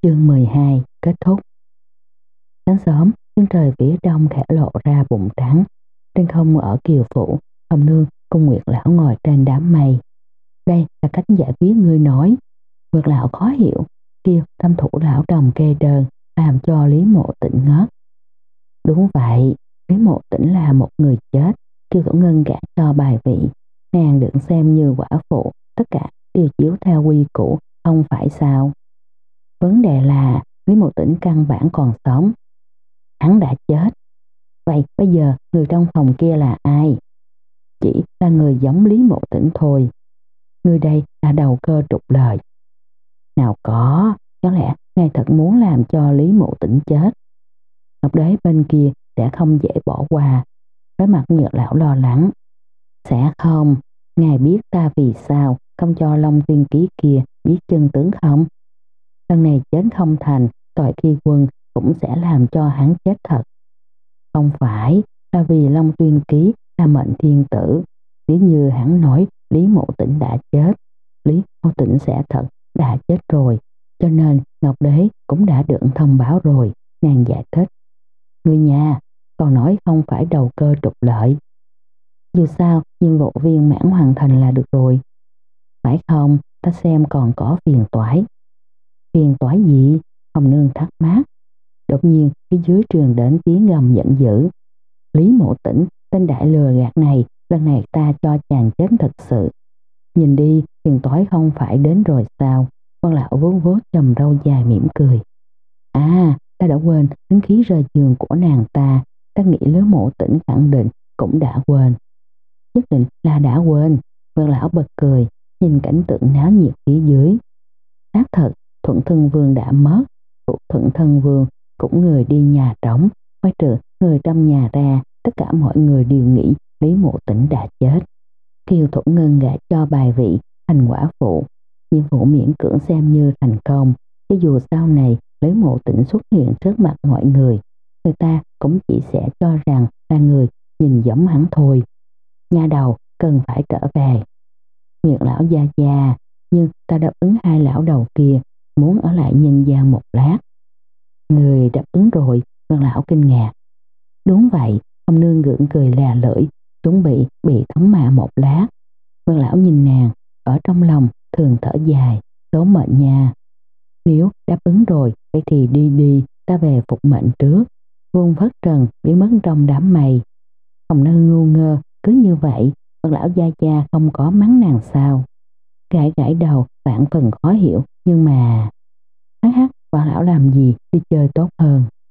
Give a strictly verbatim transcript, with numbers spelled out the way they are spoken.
Chương mười hai kết thúc. Sáng sớm, chân trời phía đông khẽ lộ ra bụng trắng. Trên không ở Kiều Phủ, Hồng Nương cùng Nguyệt Lão ngồi trên đám mây. Đây là cách giải quyết ngươi nói. Nguyệt Lão khó hiểu, kêu thâm thủ lão đồng kê đơn, làm cho Lý Mộ Tĩnh ngất. Đúng vậy, Lý Mộ Tĩnh là một người chết, Kiều Thủ Ngân gả cho bài vị. Nàng được xem như quả phụ, tất cả đều chiếu theo quy củ, không phải sao. Vấn đề là Lý Mộ Tĩnh căn bản còn sống. Hắn đã chết. Vậy bây giờ người trong phòng kia là ai? Chỉ là người giống Lý Mộ Tĩnh thôi. Người đây là đầu cơ trục lời. Nào có, có lẽ ngài thật muốn làm cho Lý Mộ Tĩnh chết. Ngọc Đế bên kia sẽ không dễ bỏ qua. Với mặt Nguyệt Lão lo lắng. Sẽ không, ngài biết ta vì sao không cho Long Tiên Ký kia biết chân tướng không? Lần này chết không thành, tội khi quân cũng sẽ làm cho hắn chết thật. Không phải, là vì Long Tuyên Ký là mệnh thiên tử. Nếu như hắn nói Lý Mộ Tĩnh đã chết, Lý Mộ Tĩnh sẽ thật đã chết rồi. Cho nên Ngọc Đế cũng đã được thông báo rồi, nàng giải thích. Người nhà còn nói không phải đầu cơ trục lợi. Dù sao, nhiệm vụ viên mãn hoàn thành là được rồi. Phải không, ta xem còn có phiền toái. Phiền toái gì? Hồng Nương thắc mắc. Đột nhiên phía dưới truyền đến tiếng gầm giận dữ. Lý Mộ Tĩnh, tên đại lừa gạt này, lần này ta cho chàng chết thật sự. Nhìn đi, phiền toái không phải đến rồi sao? Con lão vuốt vuốt chòm râu dài mỉm cười. À, ta đã quên tính khí rời giường của nàng ta. Ta nghĩ Lý Mộ Tĩnh khẳng định cũng đã quên. Nhất định là đã quên. Con lão bật cười, nhìn cảnh tượng náo nhiệt phía dưới. Xác thật, Thuận Thân Vương đã mất. Phụ Thuận Thân Vương cũng người đi nhà trống, ngoài trừ người trong nhà ra, tất cả mọi người đều nghĩ Lý Mộ Tĩnh đã chết. Kiều Thủ Ngân gả cho bài vị thành quả phụ, nhiệm vụ miễn cưỡng xem như thành công. Cho dù sau này Lý Mộ Tĩnh xuất hiện trước mặt mọi người, người ta cũng chỉ sẽ cho rằng là người nhìn giống hắn thôi. Nhà đầu cần phải trở về. Nguyệt Lão gia gia, nhưng ta đáp ứng hai lão đầu kia, muốn ở lại nhân gian một lát. Người đáp ứng rồi, Nguyệt Lão kinh ngạc. Đúng vậy, ông nương gượng cười là lưỡi, chuẩn bị bị thống mạ một lát. Nguyệt Lão nhìn nàng, ở trong lòng thường thở dài, số mệnh nha. Nếu đáp ứng rồi, vậy thì đi đi, ta về phục mệnh trước. Vương phất trần biến mất trong đám mây. Hồng Nương ngu ngơ, cứ như vậy, Nguyệt Lão gia gia không có mắng nàng sao? Gãi gãi đầu, vạn phần khó hiểu, nhưng mà... Hắc hắc, bà lão làm gì đi chơi tốt hơn.